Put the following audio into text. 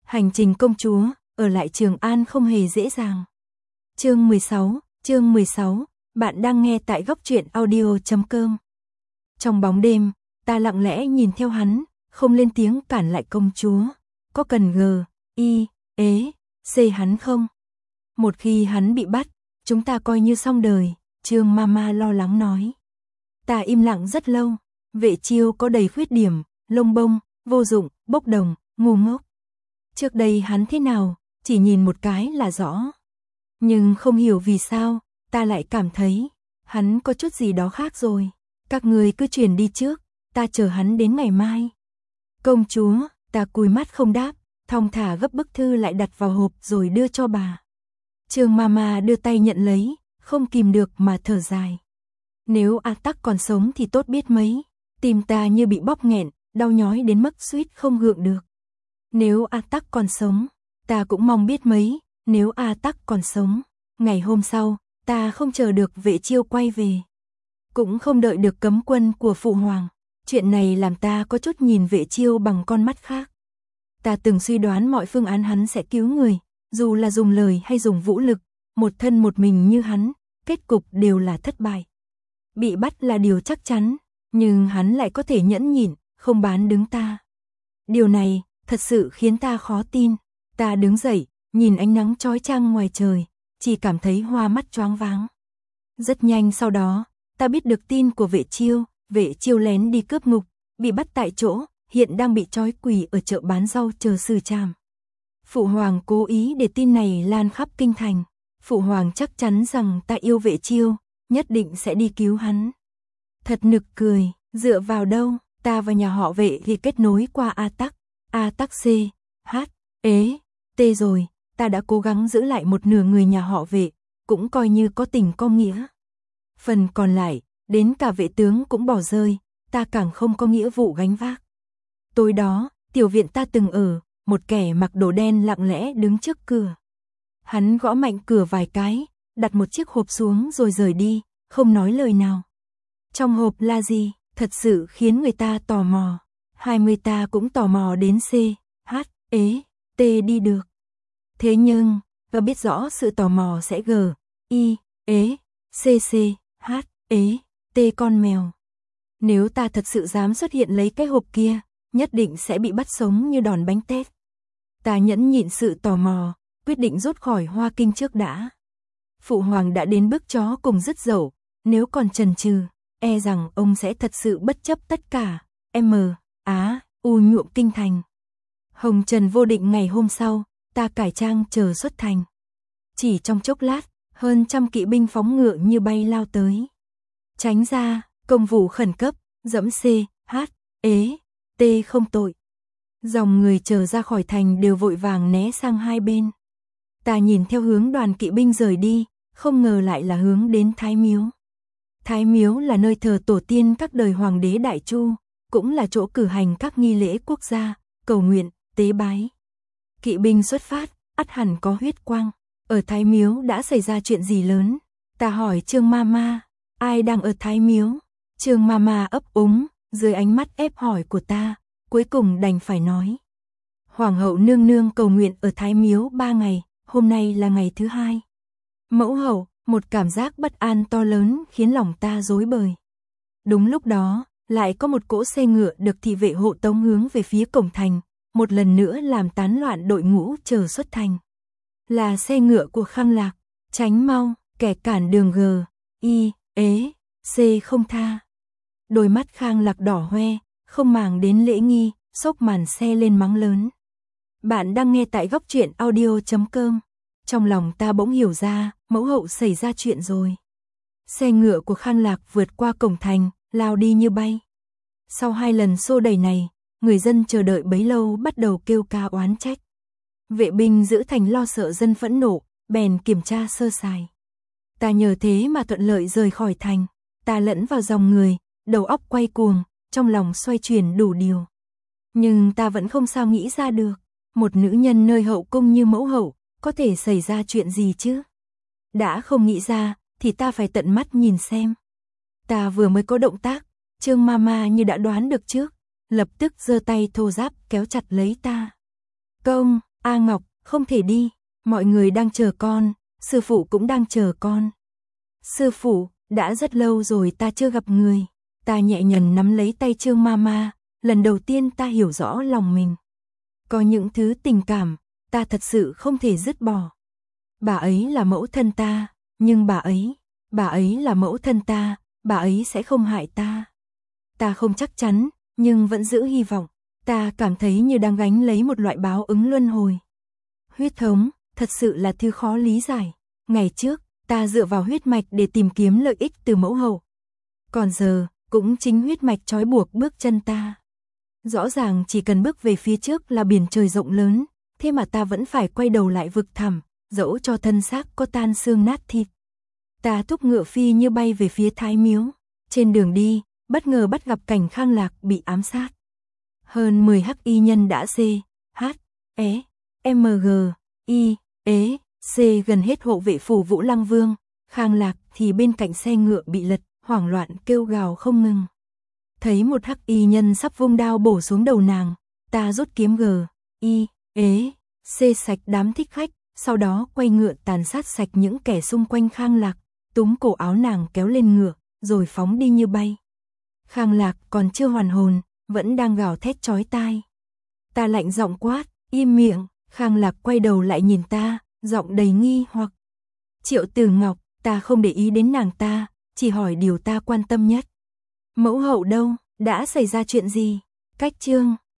Hành trình công chúa, ở lại Trường An không hề dễ dàng. Chương 16, bạn đang nghe tại góc truyện audio.com. Trong bóng đêm, ta lặng lẽ nhìn theo hắn, không lên tiếng cản lại công chúa. Có cần C hắn không? Một khi hắn bị bắt, chúng ta coi như xong đời, Trương Mama lo lắng nói. Ta im lặng rất lâu, Vệ Chiêu có đầy khuyết điểm, lông bông, vô dụng, bốc đồng, ngu ngốc. Trước đây hắn thế nào, chỉ nhìn một cái là rõ. Nhưng không hiểu vì sao, ta lại cảm thấy, hắn có chút gì đó khác rồi. Các người cứ chuyển đi trước, ta chờ hắn đến ngày mai. Công chúa, ta cúi mắt không đáp, thong thả gấp bức thư lại đặt vào hộp rồi đưa cho bà. Trương Mama đưa tay nhận lấy, không kìm được mà thở dài. Nếu A Tắc còn sống thì tốt biết mấy, tim ta như bị bóp nghẹn, đau nhói đến mức suýt không gượng được. Nếu A Tắc còn sống, ta cũng mong biết mấy, nếu A Tắc còn sống. Ngày hôm sau, ta không chờ được Vệ Chiêu quay về, cũng không đợi được cấm quân của Phụ Hoàng. Chuyện này làm ta có chút nhìn Vệ Chiêu bằng con mắt khác. Ta từng suy đoán mọi phương án hắn sẽ cứu người, dù là dùng lời hay dùng vũ lực, một thân một mình như hắn, kết cục đều là thất bại. Bị bắt là điều chắc chắn, nhưng hắn lại có thể nhẫn nhịn, không bán đứng ta. Điều này thật sự khiến ta khó tin. Ta đứng dậy, nhìn ánh nắng chói chang ngoài trời, chỉ cảm thấy hoa mắt choáng váng. Rất nhanh sau đó, ta biết được tin của Vệ Chiêu lén đi cướp ngục, bị bắt tại chỗ, hiện đang bị trói quỳ ở chợ bán rau chờ xử trảm. Phụ Hoàng cố ý để tin này lan khắp kinh thành. Phụ Hoàng chắc chắn rằng ta yêu Vệ Chiêu, nhất định sẽ đi cứu hắn. Thật nực cười, dựa vào đâu, ta và nhà họ Vệ thì kết nối qua A Tắc T rồi, ta đã cố gắng giữ lại một nửa người nhà họ Vệ, cũng coi như có tình có nghĩa. Phần còn lại, đến cả vệ tướng cũng bỏ rơi, ta càng không có nghĩa vụ gánh vác. Tối đó, tiểu viện ta từng ở, một kẻ mặc đồ đen lặng lẽ đứng trước cửa. Hắn gõ mạnh cửa vài cái, đặt một chiếc hộp xuống rồi rời đi, không nói lời nào. Trong hộp là gì, thật sự khiến người ta tò mò. 20 ta cũng tò mò đến T đi được. Thế nhưng, và biết rõ sự tò mò sẽ T con mèo. Nếu ta thật sự dám xuất hiện lấy cái hộp kia, nhất định sẽ bị bắt sống như đòn bánh tét. Ta nhẫn nhịn sự tò mò, quyết định rút khỏi Hoa Kinh trước đã. Phụ Hoàng đã đến bước chó cùng dứt dậu, nếu còn chần chừ, e rằng ông sẽ thật sự bất chấp tất cả. Nhuộm kinh thành. Hồng trần vô định ngày hôm sau, ta cải trang chờ xuất thành. Chỉ trong chốc lát, hơn 100 kỵ binh phóng ngựa như bay lao tới. Tránh ra, công vụ khẩn cấp, dẫm T không tội. Dòng người chờ ra khỏi thành đều vội vàng né sang hai bên. Ta nhìn theo hướng đoàn kỵ binh rời đi, không ngờ lại là hướng đến Thái Miếu. Thái Miếu là nơi thờ tổ tiên các đời hoàng đế Đại Chu, cũng là chỗ cử hành các nghi lễ quốc gia, cầu nguyện, tế bái. Kỵ binh xuất phát, ắt hẳn có huyết quang. Ở Thái Miếu đã xảy ra chuyện gì lớn? Ta hỏi Trương Mama, ai đang ở Thái Miếu? Trương Mama ấp úng, dưới ánh mắt ép hỏi của ta, cuối cùng đành phải nói. Hoàng hậu nương nương cầu nguyện ở Thái Miếu 3 ngày, hôm nay là ngày thứ 2. Mẫu hậu, một cảm giác bất an to lớn khiến lòng ta rối bời. Đúng lúc đó, lại có một cỗ xe ngựa được thị vệ hộ tống hướng về phía cổng thành, một lần nữa làm tán loạn đội ngũ chờ xuất thành. Là xe ngựa của Khang Lạc, tránh mau, kẻ cản đường C không tha. Đôi mắt Khang Lạc đỏ hoe, không màng đến lễ nghi, xốc màn xe lên mắng lớn. Bạn đang nghe tại góc truyện audio.com. Trong lòng ta bỗng hiểu ra, mẫu hậu xảy ra chuyện rồi. Xe ngựa của Khang Lạc vượt qua cổng thành, lao đi như bay. Sau 2 lần xô đẩy này, người dân chờ đợi bấy lâu bắt đầu kêu ca oán trách. Vệ binh giữ thành lo sợ dân phẫn nộ, bèn kiểm tra sơ sài. Ta nhờ thế mà thuận lợi rời khỏi thành. Ta lẫn vào dòng người, đầu óc quay cuồng, trong lòng xoay chuyển đủ điều. Nhưng ta vẫn không sao nghĩ ra được, một nữ nhân nơi hậu cung như mẫu hậu, có thể xảy ra chuyện gì chứ? Đã không nghĩ ra, thì ta phải tận mắt nhìn xem. Ta vừa mới có động tác, Trương Mama như đã đoán được trước, lập tức giơ tay thô ráp kéo chặt lấy ta. Công, A Ngọc, không thể đi, mọi người đang chờ con, sư phụ cũng đang chờ con. Sư phụ, đã rất lâu rồi ta chưa gặp người. Ta nhẹ nhàng nắm lấy tay Trương Mama, lần đầu tiên ta hiểu rõ lòng mình. Có những thứ tình cảm, ta thật sự không thể dứt bỏ. Bà ấy là mẫu thân ta, nhưng bà ấy là mẫu thân ta, bà ấy sẽ không hại ta. Ta không chắc chắn, nhưng vẫn giữ hy vọng. Ta cảm thấy như đang gánh lấy một loại báo ứng luân hồi. Huyết thống, thật sự là thứ khó lý giải. Ngày trước, ta dựa vào huyết mạch để tìm kiếm lợi ích từ mẫu hậu. Còn giờ, cũng chính huyết mạch trói buộc bước chân ta. Rõ ràng chỉ cần bước về phía trước là biển trời rộng lớn, thế mà ta vẫn phải quay đầu lại vực thẳm, dẫu cho thân xác có tan xương nát thịt. Ta thúc ngựa phi như bay về phía Thái Miếu. Trên đường đi, bất ngờ bắt gặp cảnh Khang Lạc bị ám sát. Hơn 10 hắc y nhân đã C gần hết hộ vệ phủ Vũ Lăng Vương. Khang Lạc thì bên cạnh xe ngựa bị lật, hoảng loạn kêu gào không ngừng. Thấy một hắc y nhân sắp vung đao bổ xuống đầu nàng, ta rút kiếm sạch đám thích khách, sau đó quay ngựa tàn sát sạch những kẻ xung quanh Khang Lạc, túm cổ áo nàng kéo lên ngựa, rồi phóng đi như bay. Khang Lạc còn chưa hoàn hồn, vẫn đang gào thét chói tai. Ta lạnh giọng quát, im miệng. Khang Lạc quay đầu lại nhìn ta, giọng đầy nghi hoặc. Triệu Tử Ngọc, ta không để ý đến nàng ta, chỉ hỏi điều ta quan tâm nhất. Mẫu hậu đâu, đã xảy ra chuyện gì? Cách Trương